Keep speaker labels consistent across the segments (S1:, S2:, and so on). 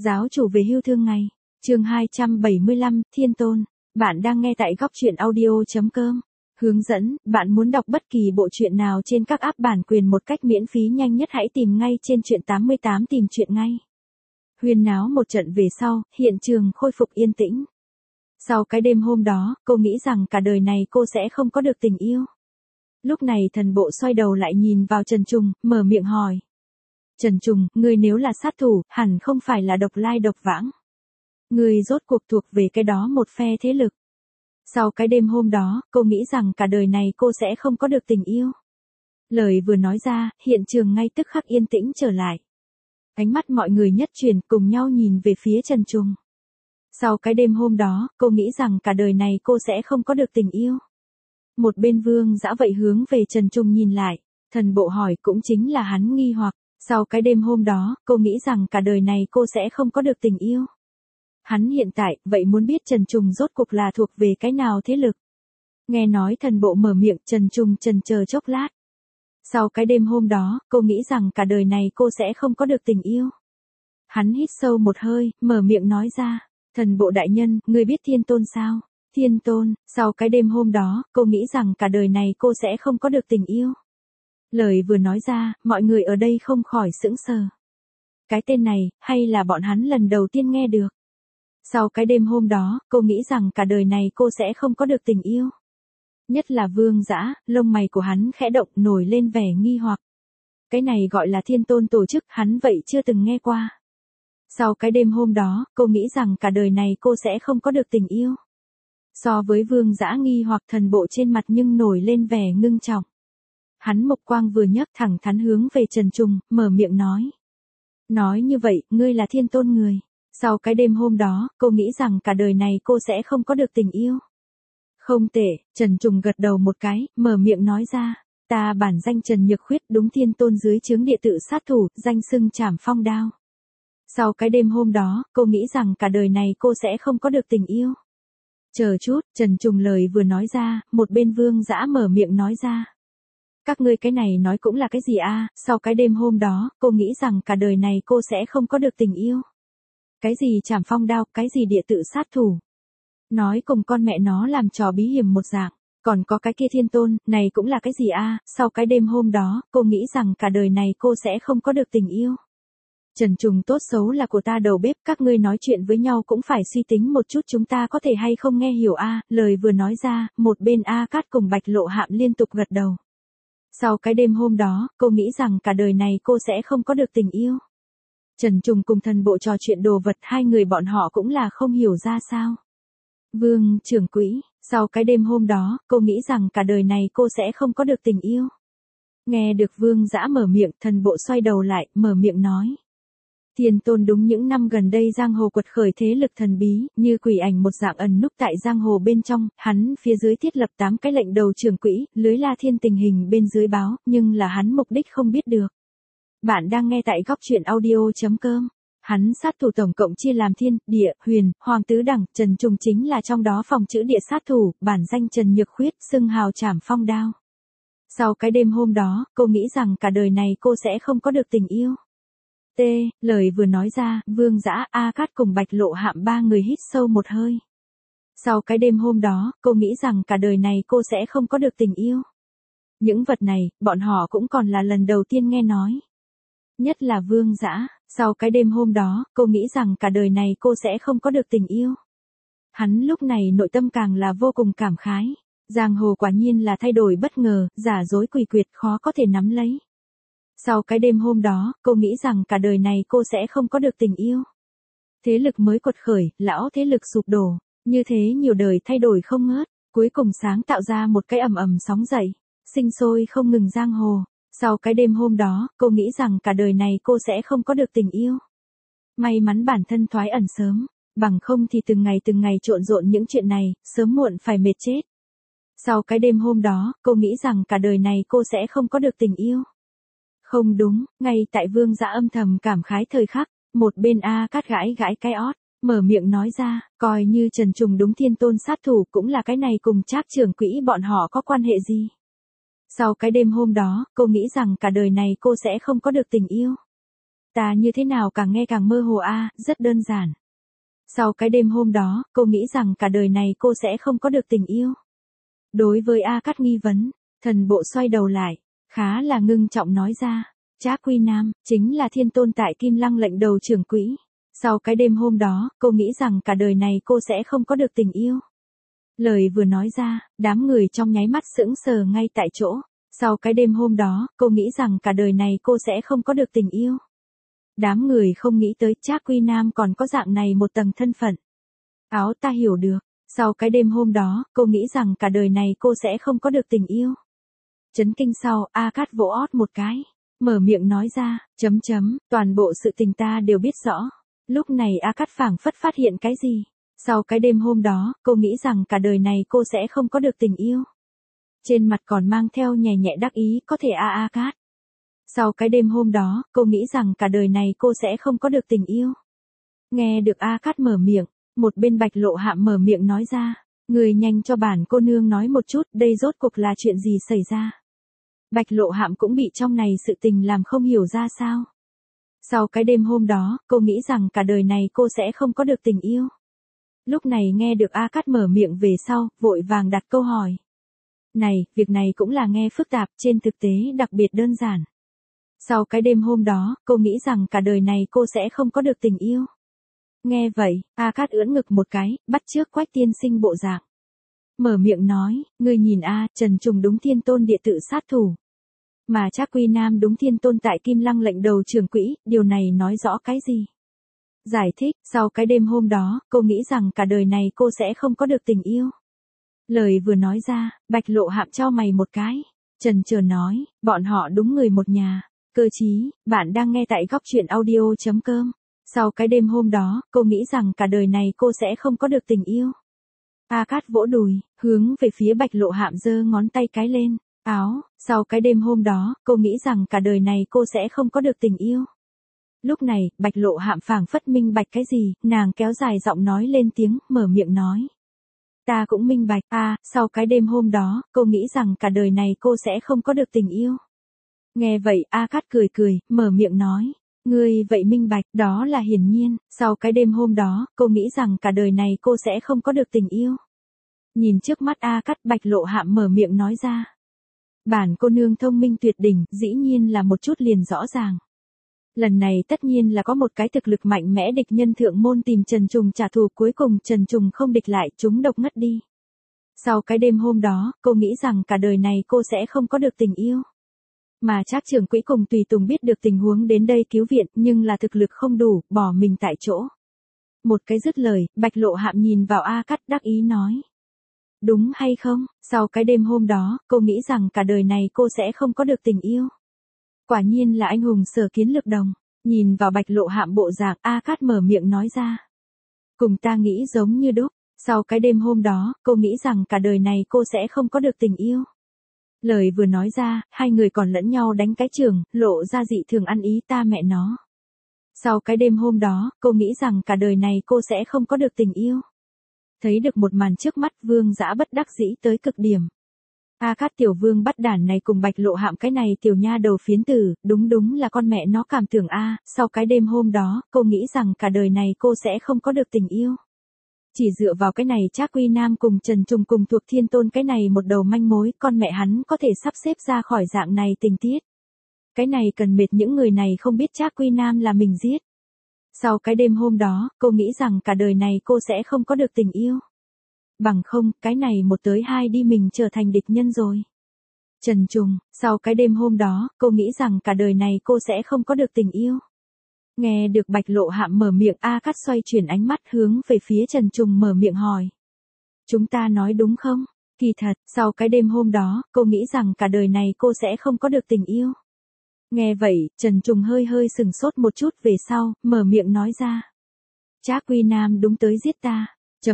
S1: Giáo chủ về hưu thương ngày. Chương 275, Thiên Tôn. Bạn đang nghe tại goctruyện audio.com. Hướng dẫn, bạn muốn đọc bất kỳ bộ truyện nào trên các app bản quyền một cách miễn phí nhanh nhất hãy tìm ngay trên truyện 88 tìm truyện ngay. Huyên náo một trận về sau, hiện trường khôi phục yên tĩnh. Sau cái đêm hôm đó, cô nghĩ rằng cả đời này cô sẽ không có được tình yêu. Lúc này thần bộ xoay đầu lại nhìn vào Trần Trùng, mở miệng hỏi. Trần Trùng, ngươi nếu là sát thủ, hẳn không phải là độc lai độc vãng. Ngươi rốt cuộc thuộc về cái đó một phe thế lực. Sau cái đêm hôm đó, cô nghĩ rằng cả đời này cô sẽ không có được tình yêu. Lời vừa nói ra, hiện trường ngay tức khắc yên tĩnh trở lại. Ánh mắt mọi người nhất chuyển cùng nhau nhìn về phía Trần Trùng. Sau cái đêm hôm đó, cô nghĩ rằng cả đời này cô sẽ không có được tình yêu. Một bên Vương Dã vậy hướng về Trần Trùng nhìn lại, thần bộ hỏi cũng chính là hắn nghi hoặc. Sau cái đêm hôm đó, cô nghĩ rằng cả đời này cô sẽ không có được tình yêu. Hắn hiện tại, vậy muốn biết Trần Trùng rốt cuộc là thuộc về cái nào thế lực. Nghe nói thần bộ mở miệng, Trần Trùng chần chờ chốc lát. Sau cái đêm hôm đó, cô nghĩ rằng cả đời này cô sẽ không có được tình yêu. Hắn hít sâu một hơi, mở miệng nói ra, thần bộ đại nhân, ngươi biết Thiên Tôn sao? Thiên Tôn, sau cái đêm hôm đó, cô nghĩ rằng cả đời này cô sẽ không có được tình yêu. Lời vừa nói ra, mọi người ở đây không khỏi sững sờ. Cái tên này, hay là bọn hắn lần đầu tiên nghe được. Sau cái đêm hôm đó, cô nghĩ rằng cả đời này cô sẽ không có được tình yêu. Nhất là Vương Dã, lông mày của hắn khẽ động nổi lên vẻ nghi hoặc. Cái này gọi là Thiên Tôn tổ chức, hắn vậy chưa từng nghe qua. Sau cái đêm hôm đó, cô nghĩ rằng cả đời này cô sẽ không có được tình yêu. So với Vương Dã nghi hoặc thần bộ trên mặt nhưng nổi lên vẻ ngưng trọng. Hắn mộc quang vừa nhấc thẳng thắn hướng về Trần Trùng, mở miệng nói. Nói như vậy, ngươi là Thiên Tôn người. Sau cái đêm hôm đó, cô nghĩ rằng cả đời này cô sẽ không có được tình yêu. Không tệ, Trần Trùng gật đầu một cái, mở miệng nói ra. Ta bản danh Trần Nhược Khuyết đúng Thiên Tôn dưới trướng địa tự sát thủ, danh xưng Trảm Phong Đao. Sau cái đêm hôm đó, cô nghĩ rằng cả đời này cô sẽ không có được tình yêu. Chờ chút, Trần Trùng lời vừa nói ra, một bên Vương Dã mở miệng nói ra. Các ngươi cái này nói cũng là cái gì a? Sau cái đêm hôm đó, cô nghĩ rằng cả đời này cô sẽ không có được tình yêu. Cái gì Trảm Phong Đao, cái gì địa tự sát thủ. Nói cùng con mẹ nó làm trò bí hiểm một dạng. Còn có cái kia Thiên Tôn, này cũng là cái gì a? Sau cái đêm hôm đó, cô nghĩ rằng cả đời này cô sẽ không có được tình yêu. Trần Trùng tốt xấu là của ta đầu bếp, các ngươi nói chuyện với nhau cũng phải suy tính một chút chúng ta có thể hay không nghe hiểu a? Lời vừa nói ra, một bên A Cát cùng Bạch Lộ Hạm liên tục gật đầu. Sau cái đêm hôm đó, cô nghĩ rằng cả đời này cô sẽ không có được tình yêu. Trần Trùng cùng thần bộ trò chuyện đồ vật, hai người bọn họ cũng là không hiểu ra sao. Vương trưởng quỹ, sau cái đêm hôm đó, cô nghĩ rằng cả đời này cô sẽ không có được tình yêu. Nghe được Vương Dã mở miệng, thần bộ xoay đầu lại, mở miệng nói. Thiên Tôn đúng những năm gần đây giang hồ quật khởi thế lực thần bí, như quỷ ảnh một dạng ẩn núp tại giang hồ bên trong, hắn phía dưới thiết lập 8 cái lệnh đầu trưởng quỹ, lưới La Thiên tình hình bên dưới báo, nhưng là hắn mục đích không biết được. Bạn đang nghe tại goctruyện audio.com. Hắn sát thủ tổng cộng chia làm thiên, địa, huyền, hoàng tứ đẳng, Trần Trùng chính là trong đó phòng chữ địa sát thủ, bản danh Trần Nhược Khuyết, xưng hào Trảm Phong Đao. Sau cái đêm hôm đó, cô nghĩ rằng cả đời này cô sẽ không có được tình yêu. Lời vừa nói ra, Vương Dã, A Cát cùng Bạch Lộ Hạm ba người hít sâu một hơi. Sau cái đêm hôm đó, cô nghĩ rằng cả đời này cô sẽ không có được tình yêu. Những vật này, bọn họ cũng còn là lần đầu tiên nghe nói. Nhất là Vương Dã, sau cái đêm hôm đó, cô nghĩ rằng cả đời này cô sẽ không có được tình yêu. Hắn lúc này nội tâm càng là vô cùng cảm khái. Giang hồ quả nhiên là thay đổi bất ngờ, giả dối quỷ quyệt khó có thể nắm lấy. Sau cái đêm hôm đó, cô nghĩ rằng cả đời này cô sẽ không có được tình yêu. Thế lực mới quật khởi, lão thế lực sụp đổ, như thế nhiều đời thay đổi không ngớt, cuối cùng sáng tạo ra một cái ầm ầm sóng dậy, sinh sôi không ngừng giang hồ. Sau cái đêm hôm đó, cô nghĩ rằng cả đời này cô sẽ không có được tình yêu. May mắn bản thân thoái ẩn sớm, bằng không thì từng ngày trộn rộn những chuyện này, sớm muộn phải mệt chết. Sau cái đêm hôm đó, cô nghĩ rằng cả đời này cô sẽ không có được tình yêu. Không đúng, ngay tại Vương Dã âm thầm cảm khái thời khắc, một bên A Cát gãi gãi cái ót, mở miệng nói ra, coi như Trần Trùng đúng Thiên Tôn sát thủ cũng là cái này cùng Trác trưởng quỹ bọn họ có quan hệ gì. Sau cái đêm hôm đó, cô nghĩ rằng cả đời này cô sẽ không có được tình yêu. Ta như thế nào càng nghe càng mơ hồ a, rất đơn giản. Sau cái đêm hôm đó, cô nghĩ rằng cả đời này cô sẽ không có được tình yêu. Đối với A Cát nghi vấn, thần bộ xoay đầu lại, khá là ngưng trọng nói ra. Trác Quy Nam, chính là thiên tôn tại Kim Lăng lệnh đầu trưởng quỹ. Sau cái đêm hôm đó, cô nghĩ rằng cả đời này cô sẽ không có được tình yêu. Lời vừa nói ra, đám người trong nháy mắt sững sờ ngay tại chỗ. Sau cái đêm hôm đó, cô nghĩ rằng cả đời này cô sẽ không có được tình yêu. Đám người không nghĩ tới Trác Quy Nam còn có dạng này một tầng thân phận. Áo ta hiểu được. Sau cái đêm hôm đó, cô nghĩ rằng cả đời này cô sẽ không có được tình yêu. Chấn kinh sau, A Cát vỗ ót một cái. Mở miệng nói ra, toàn bộ sự tình ta đều biết rõ. Lúc này A Cát phảng phất phát hiện cái gì. Sau cái đêm hôm đó, cô nghĩ rằng cả đời này cô sẽ không có được tình yêu. Trên mặt còn mang theo nhẹ nhẹ đắc ý, có thể A Cát. Sau cái đêm hôm đó, cô nghĩ rằng cả đời này cô sẽ không có được tình yêu. Nghe được A Cát mở miệng, một bên Bạch Lộ Hạm mở miệng nói ra. Người nhanh cho bản cô nương nói một chút, đây rốt cuộc là chuyện gì xảy ra. Bạch Lộ Hạm cũng bị trong này sự tình làm không hiểu ra sao. Sau cái đêm hôm đó, cô nghĩ rằng cả đời này cô sẽ không có được tình yêu. Lúc này nghe được A Cát mở miệng về sau, vội vàng đặt câu hỏi. Này, việc này cũng là nghe phức tạp, trên thực tế đặc biệt đơn giản. Sau cái đêm hôm đó, cô nghĩ rằng cả đời này cô sẽ không có được tình yêu. Nghe vậy, A Cát ưỡn ngực một cái, bắt chước Quách tiên sinh bộ dạng. Mở miệng nói, ngươi nhìn A, Trần Trùng đúng thiên tôn địa tự sát thủ. Mà Trác Quy Nam đúng thiên tôn tại Kim Lăng lệnh đầu trưởng quỹ, điều này nói rõ cái gì? Giải thích, sau cái đêm hôm đó, cô nghĩ rằng cả đời này cô sẽ không có được tình yêu. Lời vừa nói ra, Bạch Lộ Hạm cho mày một cái. Trần chờ nói, bọn họ đúng người một nhà. Cơ chí, bạn đang nghe tại góc truyện audio.com. Sau cái đêm hôm đó, cô nghĩ rằng cả đời này cô sẽ không có được tình yêu. A Cát vỗ đùi, hướng về phía Bạch Lộ Hạm giơ ngón tay cái lên. Áo, sau cái đêm hôm đó, cô nghĩ rằng cả đời này cô sẽ không có được tình yêu. Lúc này, Bạch Lộ Hạm phảng phất minh bạch cái gì, nàng kéo dài giọng nói lên tiếng, mở miệng nói. Ta cũng minh bạch, sau cái đêm hôm đó, cô nghĩ rằng cả đời này cô sẽ không có được tình yêu. Nghe vậy, A Cát cười cười, mở miệng nói. Ngươi vậy minh bạch, đó là hiển nhiên, sau cái đêm hôm đó, cô nghĩ rằng cả đời này cô sẽ không có được tình yêu. Nhìn trước mắt A Cát, Bạch Lộ Hạm mở miệng nói ra. Bản cô nương thông minh tuyệt đỉnh, dĩ nhiên là một chút liền rõ ràng. Lần này tất nhiên là có một cái thực lực mạnh mẽ địch nhân thượng môn tìm Trần Trùng trả thù, cuối cùng Trần Trùng không địch lại, chúng độc ngất đi. Sau cái đêm hôm đó, cô nghĩ rằng cả đời này cô sẽ không có được tình yêu. Mà Trác trưởng quỹ cùng tùy tùng biết được tình huống đến đây cứu viện, nhưng là thực lực không đủ, bỏ mình tại chỗ. Một cái dứt lời, Bạch Lộ Hạm nhìn vào A Cát đắc ý nói. Đúng hay không, sau cái đêm hôm đó, cô nghĩ rằng cả đời này cô sẽ không có được tình yêu. Quả nhiên là anh hùng sở kiến lược đồng. Nhìn vào Bạch Lộ Hạm bộ dạng, A Cát mở miệng nói ra. Cùng ta nghĩ giống như đúc. Sau cái đêm hôm đó, cô nghĩ rằng cả đời này cô sẽ không có được tình yêu. Lời vừa nói ra, hai người còn lẫn nhau đánh cái chưởng, lộ ra dị thường ăn ý ta mẹ nó. Sau cái đêm hôm đó, cô nghĩ rằng cả đời này cô sẽ không có được tình yêu. Thấy được một màn trước mắt, Vương Dã bất đắc dĩ tới cực điểm. A Cát tiểu vương bắt đản này cùng Bạch Lộ Hạm cái này tiểu nha đầu phiến tử, đúng là con mẹ nó cảm tưởng A, sau cái đêm hôm đó, cô nghĩ rằng cả đời này cô sẽ không có được tình yêu. Chỉ dựa vào cái này Trác Quy Nam cùng Trần Trùng cùng thuộc thiên tôn cái này một đầu manh mối, con mẹ hắn có thể sắp xếp ra khỏi dạng này tình tiết. Cái này cần mệt những người này không biết Trác Quy Nam là mình giết. Sau cái đêm hôm đó, cô nghĩ rằng cả đời này cô sẽ không có được tình yêu. Bằng không, cái này một tới hai đi mình trở thành địch nhân rồi. Trần Trùng, sau cái đêm hôm đó, cô nghĩ rằng cả đời này cô sẽ không có được tình yêu. Nghe được Bạch Lộ Hạm mở miệng, A Cát xoay chuyển ánh mắt hướng về phía Trần Trùng mở miệng hỏi. Chúng ta nói đúng không? Kỳ thật, sau cái đêm hôm đó, cô nghĩ rằng cả đời này cô sẽ không có được tình yêu. Nghe vậy, Trần Trùng hơi sừng sốt một chút về sau, mở miệng nói ra. Trác Quy Nam đúng tới giết ta.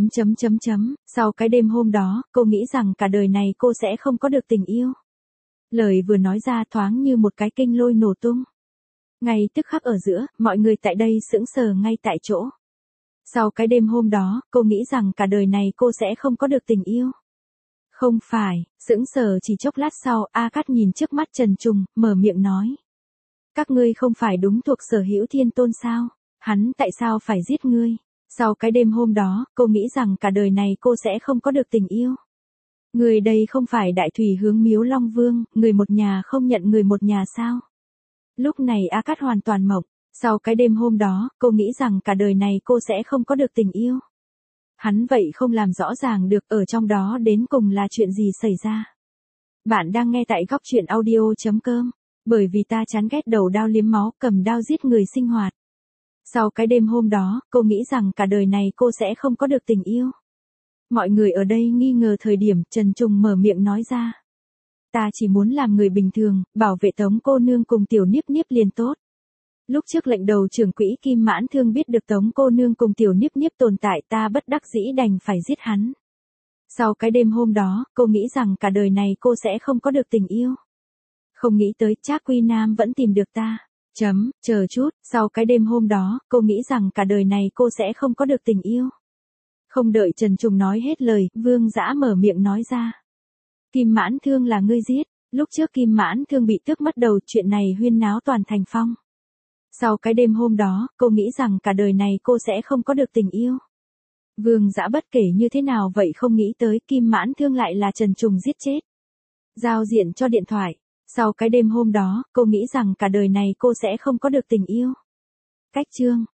S1: Sau cái đêm hôm đó, cô nghĩ rằng cả đời này cô sẽ không có được tình yêu. Lời vừa nói ra thoáng như một cái kinh lôi nổ tung. Ngay tức khắc ở giữa, mọi người tại đây sững sờ ngay tại chỗ. Sau cái đêm hôm đó, cô nghĩ rằng cả đời này cô sẽ không có được tình yêu. Không phải, sững sờ chỉ chốc lát sau, A Cát nhìn trước mắt Trần Trùng, mở miệng nói. Các ngươi không phải đúng thuộc sở hữu Thiên Tôn sao? Hắn tại sao phải giết ngươi? Sau cái đêm hôm đó, cô nghĩ rằng cả đời này cô sẽ không có được tình yêu. Người đây không phải đại thủy hướng Miếu Long Vương, người một nhà không nhận người một nhà sao? Lúc này A Cát hoàn toàn mộng. Sau cái đêm hôm đó, cô nghĩ rằng cả đời này cô sẽ không có được tình yêu. Hắn vậy không làm rõ ràng được ở trong đó đến cùng là chuyện gì xảy ra. Bạn đang nghe tại góc truyện audio.com. Bởi vì ta chán ghét đầu đao liếm máu, cầm đao giết người sinh hoạt. Sau cái đêm hôm đó, cô nghĩ rằng cả đời này cô sẽ không có được tình yêu. Mọi người ở đây nghi ngờ thời điểm Trần Trùng mở miệng nói ra. Ta chỉ muốn làm người bình thường, bảo vệ Tống cô nương cùng Tiểu Niếp Niếp liền tốt. Lúc trước lệnh đầu trưởng quỹ Kim Mãn Thương biết được Tống cô nương cùng Tiểu Niếp Niếp tồn tại, ta bất đắc dĩ đành phải giết hắn. Sau cái đêm hôm đó, cô nghĩ rằng cả đời này cô sẽ không có được tình yêu. Không nghĩ tới Trác Quy Nam vẫn tìm được ta. Chờ chút, sau cái đêm hôm đó, cô nghĩ rằng cả đời này cô sẽ không có được tình yêu. Không đợi Trần Trùng nói hết lời, Vương Dã mở miệng nói ra. Kim Mãn Thương là ngươi giết, lúc trước Kim Mãn Thương bị tước mất đầu, chuyện này huyên náo toàn thành phong. Sau cái đêm hôm đó, cô nghĩ rằng cả đời này cô sẽ không có được tình yêu. Vương Dã bất kể như thế nào vậy không nghĩ tới Kim Mãn Thương lại là Trần Trùng giết chết. Giao diện cho điện thoại. Sau cái đêm hôm đó, cô nghĩ rằng cả đời này cô sẽ không có được tình yêu. Cách chương.